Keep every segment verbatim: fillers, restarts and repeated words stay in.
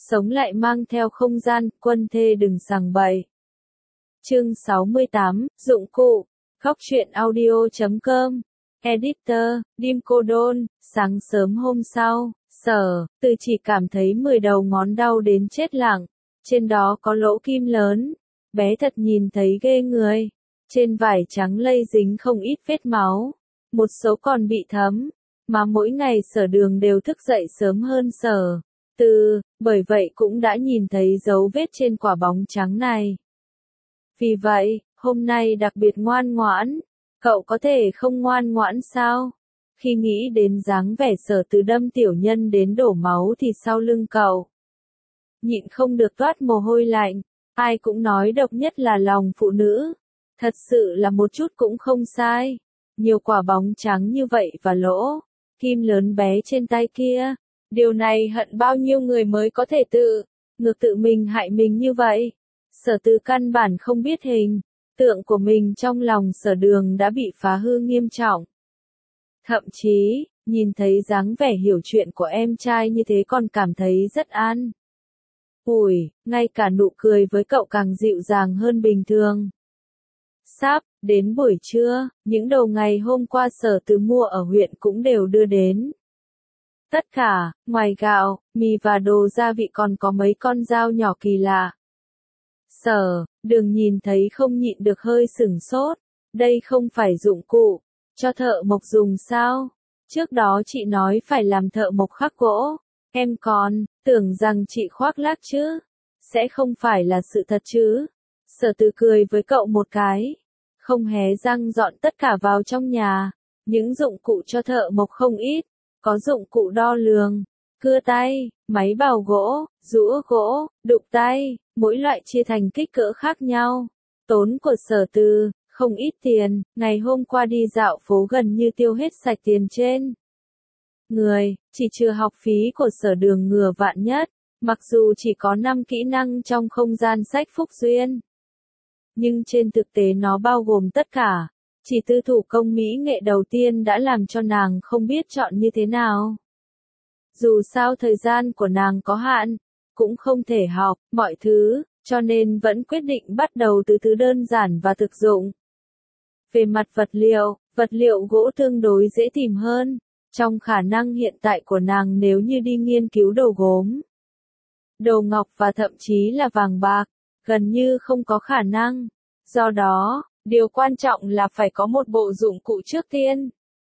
sống lại mang theo không gian, quân thê đừng sằng bậy. Chương sáu mươi tám, dụng cụ, Khóc Chuyện Audio chấm com, Editor, Dim Cô Đôn. Sáng sớm hôm sau, Sở Từ chỉ cảm thấy mười đầu ngón đau đến chết lặng, trên đó có lỗ kim lớn, bé thật nhìn thấy ghê người, trên vải trắng lây dính không ít vết máu, một số còn bị thấm, mà mỗi ngày Sở Đường đều thức dậy sớm hơn Sở Từ, bởi vậy cũng đã nhìn thấy dấu vết trên quả bóng trắng này. Vì vậy, hôm nay đặc biệt ngoan ngoãn. Cậu có thể không ngoan ngoãn sao? Khi nghĩ đến dáng vẻ Sở Từ đâm tiểu nhân đến đổ máu thì sau lưng cậu nhịn không được toát mồ hôi lạnh. Ai cũng nói độc nhất là lòng phụ nữ. Thật sự là một chút cũng không sai. Nhiều quả bóng trắng như vậy và lỗ kim lớn bé trên tay kia. Điều này hận bao nhiêu người mới có thể tự ngược tự mình hại mình như vậy. Sở Từ căn bản không biết hình tượng của mình trong lòng Sở Đường đã bị phá hư nghiêm trọng. Thậm chí, nhìn thấy dáng vẻ hiểu chuyện của em trai như thế còn cảm thấy rất an ủi, ngay cả nụ cười với cậu càng dịu dàng hơn bình thường. Sắp đến buổi trưa, những đồ ngày hôm qua Sở Từ mua ở huyện cũng đều đưa đến. Tất cả, ngoài gạo, mì và đồ gia vị còn có mấy con dao nhỏ kỳ lạ. Sở Đường nhìn thấy không nhịn được hơi sửng sốt. Đây không phải dụng cụ cho thợ mộc dùng sao? Trước đó chị nói phải làm thợ mộc khắc gỗ. Em còn tưởng rằng chị khoác lác chứ. Sẽ không phải là sự thật chứ? Sở Từ cười với cậu một cái. Không hé răng dọn tất cả vào trong nhà. Những dụng cụ cho thợ mộc không ít. Có dụng cụ đo lường, cưa tay, máy bào gỗ, rũa gỗ, đục tay, mỗi loại chia thành kích cỡ khác nhau. Tốn của Sở Từ, không ít tiền, ngày hôm qua đi dạo phố gần như tiêu hết sạch tiền trên người, chỉ trừ học phí của Sở Đường ngừa vạn nhất, mặc dù chỉ có năm kỹ năng trong không gian sách Phúc Duyên. Nhưng trên thực tế nó bao gồm tất cả. Chỉ tư thủ công mỹ nghệ đầu tiên đã làm cho nàng không biết chọn như thế nào. Dù sao thời gian của nàng có hạn, cũng không thể học mọi thứ, cho nên vẫn quyết định bắt đầu từ thứ đơn giản và thực dụng. Về mặt vật liệu, vật liệu gỗ tương đối dễ tìm hơn. Trong khả năng hiện tại của nàng nếu như đi nghiên cứu đồ gốm, đồ ngọc và thậm chí là vàng bạc, gần như không có khả năng. Do đó, điều quan trọng là phải có một bộ dụng cụ trước tiên.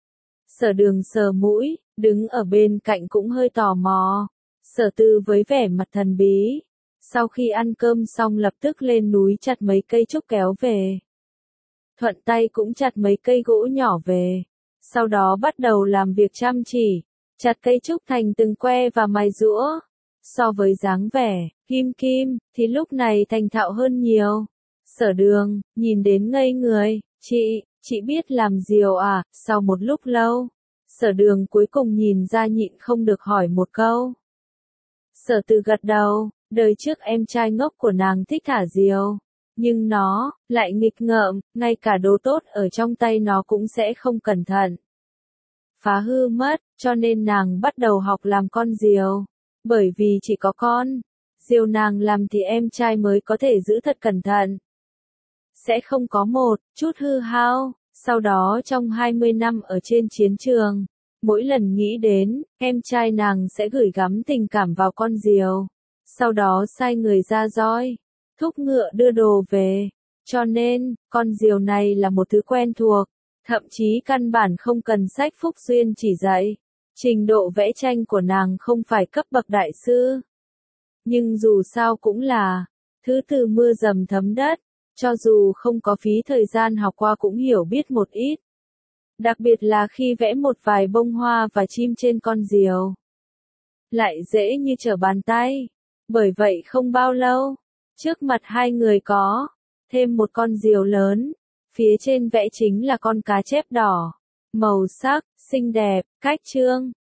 Sở Đường sờ mũi, đứng ở bên cạnh cũng hơi tò mò. Sở Từ với vẻ mặt thần bí. Sau khi ăn cơm xong lập tức lên núi chặt mấy cây trúc kéo về. Thuận tay cũng chặt mấy cây gỗ nhỏ về. Sau đó bắt đầu làm việc chăm chỉ. Chặt cây trúc thành từng que và mài giũa. So với dáng vẻ, kim kim, thì lúc này thành thạo hơn nhiều. Sở Đường, nhìn đến ngây người, chị, chị biết làm diều à? Sau một lúc lâu, Sở Đường cuối cùng nhìn ra nhịn không được hỏi một câu. Sở Từ gật đầu, đời trước em trai ngốc của nàng thích thả diều, nhưng nó lại nghịch ngợm, ngay cả đồ tốt ở trong tay nó cũng sẽ không cẩn thận phá hư mất, cho nên nàng bắt đầu học làm con diều. Bởi vì chỉ có con diều nàng làm thì em trai mới có thể giữ thật cẩn thận. Sẽ không có một chút hư hao. Sau đó trong hai mươi năm ở trên chiến trường, mỗi lần nghĩ đến, em trai nàng sẽ gửi gắm tình cảm vào con diều. Sau đó sai người ra roi, thúc ngựa đưa đồ về. Cho nên, con diều này là một thứ quen thuộc. Thậm chí căn bản không cần sách Phúc Duyên chỉ dạy. Trình độ vẽ tranh của nàng không phải cấp bậc đại sư. Nhưng dù sao cũng là thứ từ mưa dầm thấm đất. Cho dù không có phí thời gian học qua cũng hiểu biết một ít. Đặc biệt là khi vẽ một vài bông hoa và chim trên con diều. Lại dễ như trở bàn tay. Bởi vậy không bao lâu, trước mặt hai người có thêm một con diều lớn. Phía trên vẽ chính là con cá chép đỏ. Màu sắc, xinh đẹp, cách trương,